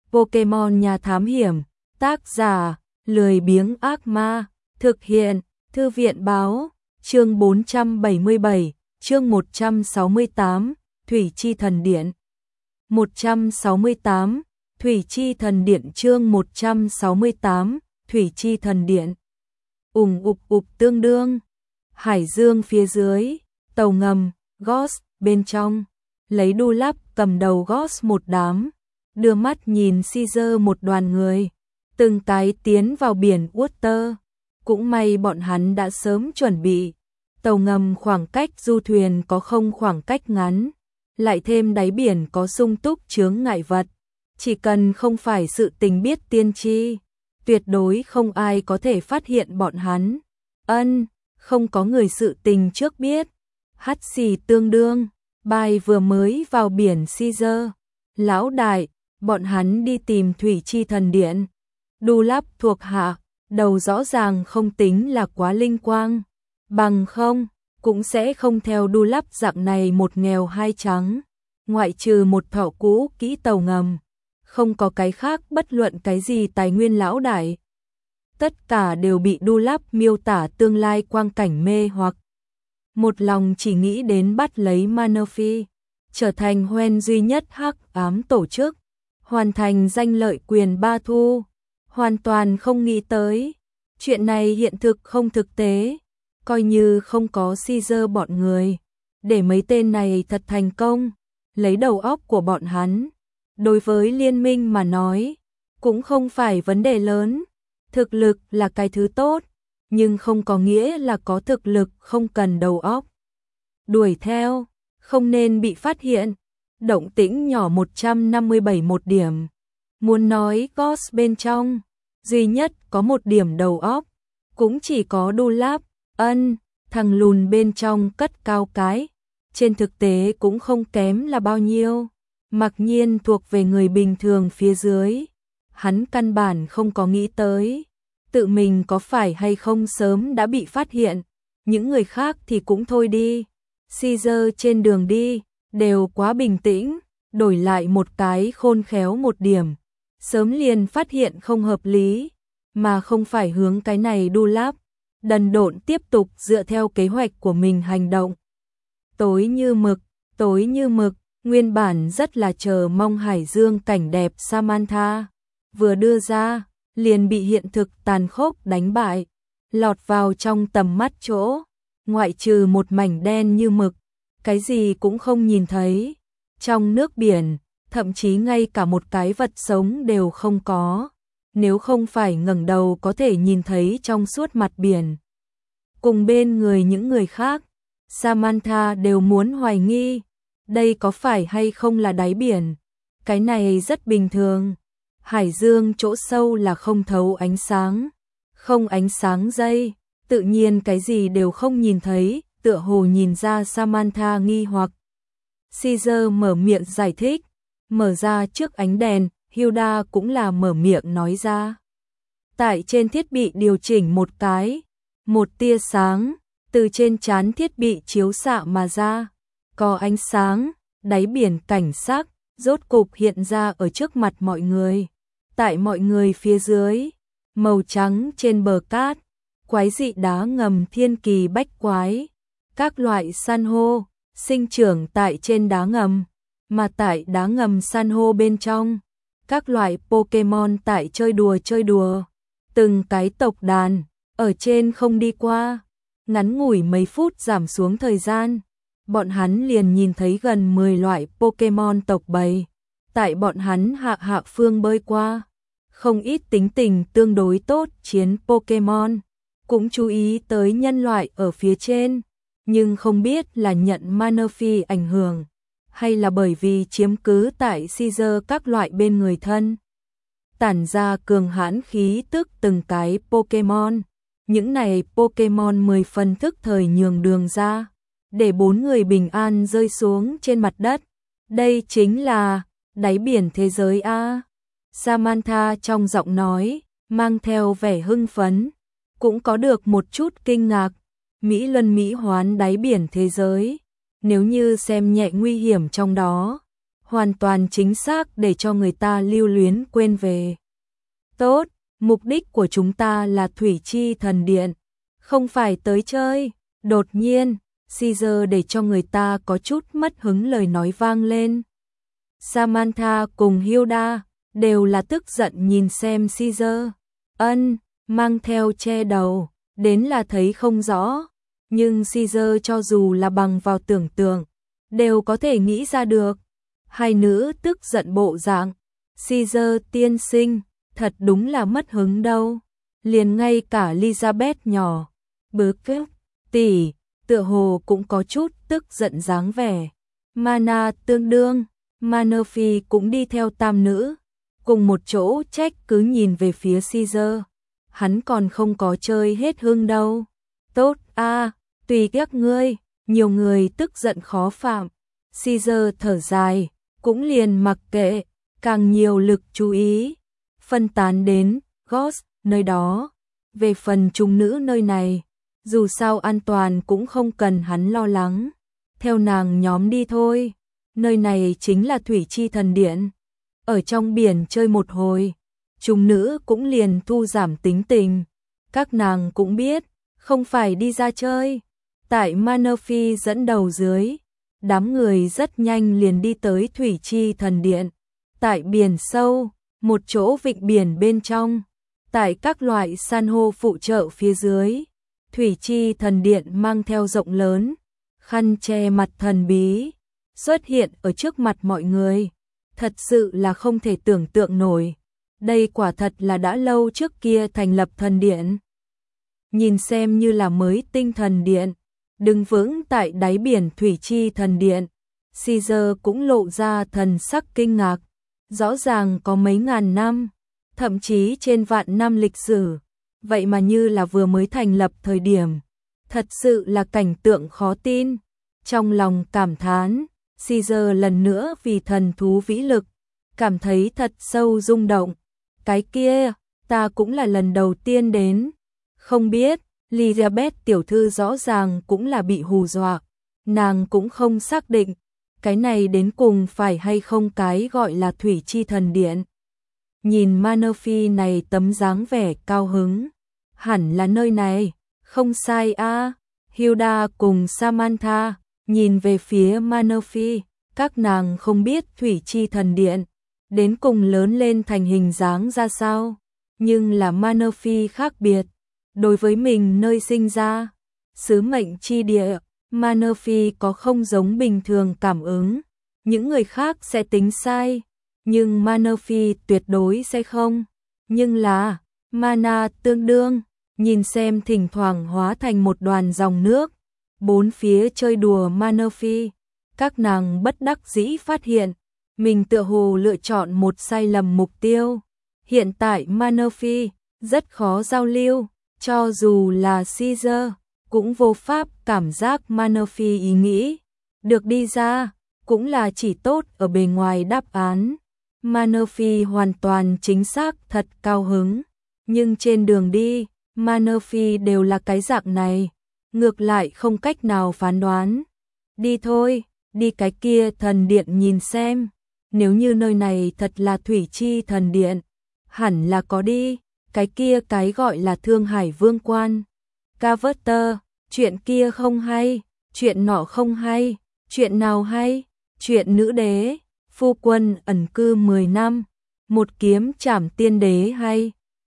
Pokemon nhà thám hiểm, tác giả, lười biếng ác ma, thực hiện, thư viện báo, chương 477, chương 168, Thủy Chi Thần Điện. 168, Thủy Chi Thần Điện chương 168, Thủy Chi Thần Điện. Ục tương đương, hải dương phía dưới, tàu ngầm, Ghost bên trong, lấy đu lắp cầm đầu Ghost một đám, đưa mắt nhìn Caesar một đoàn người, từng cái tiến vào biển Water. Cũng may bọn hắn đã sớm chuẩn bị, tàu ngầm khoảng cách du thuyền có không khoảng cách ngắn, lại thêm đáy biển có sung túc chướng ngại vật, chỉ cần không phải sự tình biết tiên tri, tuyệt đối không ai có thể phát hiện bọn hắn. Không có người sự tình trước biết. Hắt xì tương đương, bài vừa mới vào biển Caesar. Lão đại, bọn hắn đi tìm Thủy Chi Thần Điện. Đu lắp thuộc hạ, đầu rõ ràng không tính là quá linh quang. Bằng không, cũng sẽ không theo đu lắp dạng này một nghèo hai trắng. Ngoại trừ một thọ cũ kỹ tàu ngầm, không có cái khác bất luận cái gì tài nguyên lão đại. Tất cả đều bị đu lắp miêu tả tương lai quang cảnh mê hoặc. Một lòng chỉ nghĩ đến bắt lấy Manaphy, trở thành hoen duy nhất hắc ám tổ chức, hoàn thành danh lợi quyền ba thu. Hoàn toàn không nghĩ tới, chuyện này hiện thực không thực tế, coi như không có Caesar bọn người, để mấy tên này thật thành công, lấy đầu óc của bọn hắn. Đối với liên minh mà nói, cũng không phải vấn đề lớn, thực lực là cái thứ tốt, nhưng không có nghĩa là có thực lực không cần đầu óc. Đuổi theo, không nên bị phát hiện, động tĩnh nhỏ 157 một điểm. Muốn nói Ghost bên trong, duy nhất có một điểm đầu óc, cũng chỉ có đu lắp. Thằng lùn bên trong cất cao cái, trên thực tế cũng không kém là bao nhiêu. Mặc nhiên thuộc về người bình thường phía dưới, hắn căn bản không có nghĩ tới, tự mình có phải hay không sớm đã bị phát hiện, những người khác thì cũng thôi đi. Caesar trên đường đi, đều quá bình tĩnh, đổi lại một cái khôn khéo một điểm, sớm liền phát hiện không hợp lý, mà không phải hướng cái này đu lắp, đần độn tiếp tục dựa theo kế hoạch của mình hành động. Tối như mực, nguyên bản rất là chờ mong hải dương cảnh đẹp Samantha, vừa đưa ra, liền bị hiện thực tàn khốc đánh bại, lọt vào trong tầm mắt chỗ, ngoại trừ một mảnh đen như mực, cái gì cũng không nhìn thấy. Trong nước biển, thậm chí ngay cả một cái vật sống đều không có, nếu không phải ngẩng đầu có thể nhìn thấy trong suốt mặt biển. Cùng bên người những người khác, Samantha đều muốn hoài nghi, đây có phải hay không là đáy biển. Cái này rất bình thường, hải dương chỗ sâu là không thấu ánh sáng, không ánh sáng dây, tự nhiên cái gì đều không nhìn thấy, tựa hồ nhìn ra Samantha nghi hoặc. Caesar mở miệng giải thích, mở ra trước ánh đèn, Hilda cũng là mở miệng nói ra. Tại trên thiết bị điều chỉnh một cái, một tia sáng, từ trên trán thiết bị chiếu xạ mà ra, có ánh sáng, đáy biển cảnh sắc, rốt cục hiện ra ở trước mặt mọi người. Tại mọi người phía dưới, màu trắng trên bờ cát, quái dị đá ngầm thiên kỳ bách quái, các loại san hô, sinh trưởng tại trên đá ngầm, mà tại đá ngầm san hô bên trong, các loại Pokemon tại chơi đùa, từng cái tộc đàn, ở trên không đi qua, ngắn ngủi mấy phút giảm xuống thời gian, bọn hắn liền nhìn thấy gần 10 loại Pokemon tộc bầy, tại bọn hắn hạ phương bơi qua, không ít tính tình tương đối tốt chiến Pokemon, cũng chú ý tới nhân loại ở phía trên, nhưng không biết là nhận Manaphy ảnh hưởng, hay là bởi vì chiếm cứ tại Caesar các loại bên người thân. Tản ra cường hãn khí tức từng cái Pokemon, những này Pokemon 10 phần thức thời nhường đường ra, để 4 người bình an rơi xuống trên mặt đất. Đây chính là đáy biển thế giới a. Samantha trong giọng nói, mang theo vẻ hưng phấn, cũng có được một chút kinh ngạc. Mỹ Luân Mỹ hoán đáy biển thế giới, nếu như xem nhẹ nguy hiểm trong đó, hoàn toàn chính xác để cho người ta lưu luyến quên về. Tốt, mục đích của chúng ta là Thủy Chi Thần Điện, không phải tới chơi. Đột nhiên, Caesar để cho người ta có chút mất hứng lời nói vang lên. Samantha cùng Hilda đều là tức giận nhìn xem Caesar. Mang theo che đầu, đến là thấy không rõ. Nhưng Caesar cho dù là bằng vào tưởng tượng, đều có thể nghĩ ra được. Hai nữ tức giận bộ dạng. Caesar tiên sinh, thật đúng là mất hứng đâu. Liền ngay cả Elizabeth nhỏ, Burke tỷ, tựa hồ cũng có chút tức giận dáng vẻ. Mana tương đương, Manofi cũng đi theo tam nữ, cùng một chỗ trách cứ nhìn về phía Caesar. Hắn còn không có chơi hết hương đâu. Tốt a, tùy các ngươi, nhiều người tức giận khó phạm. Caesar thở dài, cũng liền mặc kệ, càng nhiều lực chú ý phân tán đến Ghost nơi đó. Về phần chúng nữ nơi này, dù sao an toàn cũng không cần hắn lo lắng. Theo nàng nhóm đi thôi. Nơi này chính là Thủy Chi Thần Điện. Ở trong biển chơi một hồi, chúng nữ cũng liền thu giảm tính tình. Các nàng cũng biết, không phải đi ra chơi. Tại Manofi dẫn đầu dưới, đám người rất nhanh liền đi tới Thủy Chi Thần Điện. Tại biển sâu, một chỗ vịnh biển bên trong, tại các loại san hô phụ trợ phía dưới, Thủy Chi Thần Điện mang theo rộng lớn, khăn che mặt thần bí, xuất hiện ở trước mặt mọi người. Thật sự là không thể tưởng tượng nổi. Đây quả thật là đã lâu trước kia thành lập thần điện. Nhìn xem như là mới tinh thần điện, đứng vững tại đáy biển Thủy Chi Thần Điện. Caesar cũng lộ ra thần sắc kinh ngạc. Rõ ràng có mấy ngàn năm, thậm chí trên vạn năm lịch sử, vậy mà như là vừa mới thành lập thời điểm. Thật sự là cảnh tượng khó tin. Trong lòng cảm thán, Caesar lần nữa vì thần thú vĩ lực, cảm thấy thật sâu rung động. Cái kia, ta cũng là lần đầu tiên đến. Không biết, Elizabeth tiểu thư rõ ràng cũng là bị hù dọa. Nàng cũng không xác định, cái này đến cùng phải hay không cái gọi là Thủy Chi Thần Điện. Nhìn Manofi này tấm dáng vẻ cao hứng, hẳn là nơi này, không sai a. Hilda cùng Samantha nhìn về phía Manofi, các nàng không biết Thủy Chi Thần Điện đến cùng lớn lên thành hình dáng ra sao, nhưng là Manofi khác biệt. Đối với mình nơi sinh ra, sứ mệnh chi địa, Manofi có không giống bình thường cảm ứng. Những người khác sẽ tính sai, nhưng Manofi tuyệt đối sẽ không. Nhưng là, Mana tương đương, nhìn xem thỉnh thoảng hóa thành một đoàn dòng nước, bốn phía chơi đùa Manofi. Các nàng bất đắc dĩ phát hiện, mình tựa hồ lựa chọn một sai lầm mục tiêu. Hiện tại Manofi rất khó giao lưu, cho dù là Caesar cũng vô pháp cảm giác Manofi ý nghĩ. Được đi ra, cũng là chỉ tốt ở bề ngoài đáp án. Manofi hoàn toàn chính xác thật cao hứng. Nhưng trên đường đi, Manofi đều là cái dạng này. Ngược lại không cách nào phán đoán. Đi thôi, đi cái kia thần điện nhìn xem. Nếu như nơi này thật là Thủy Chi Thần Điện, hẳn là có đi. Cái kia cái gọi là Thương Hải Vương Quan. Carver, chuyện kia không hay, chuyện nọ không hay, chuyện nào hay, chuyện nữ đế, phu quân ẩn cư 10 năm, một kiếm trảm tiên đế hay.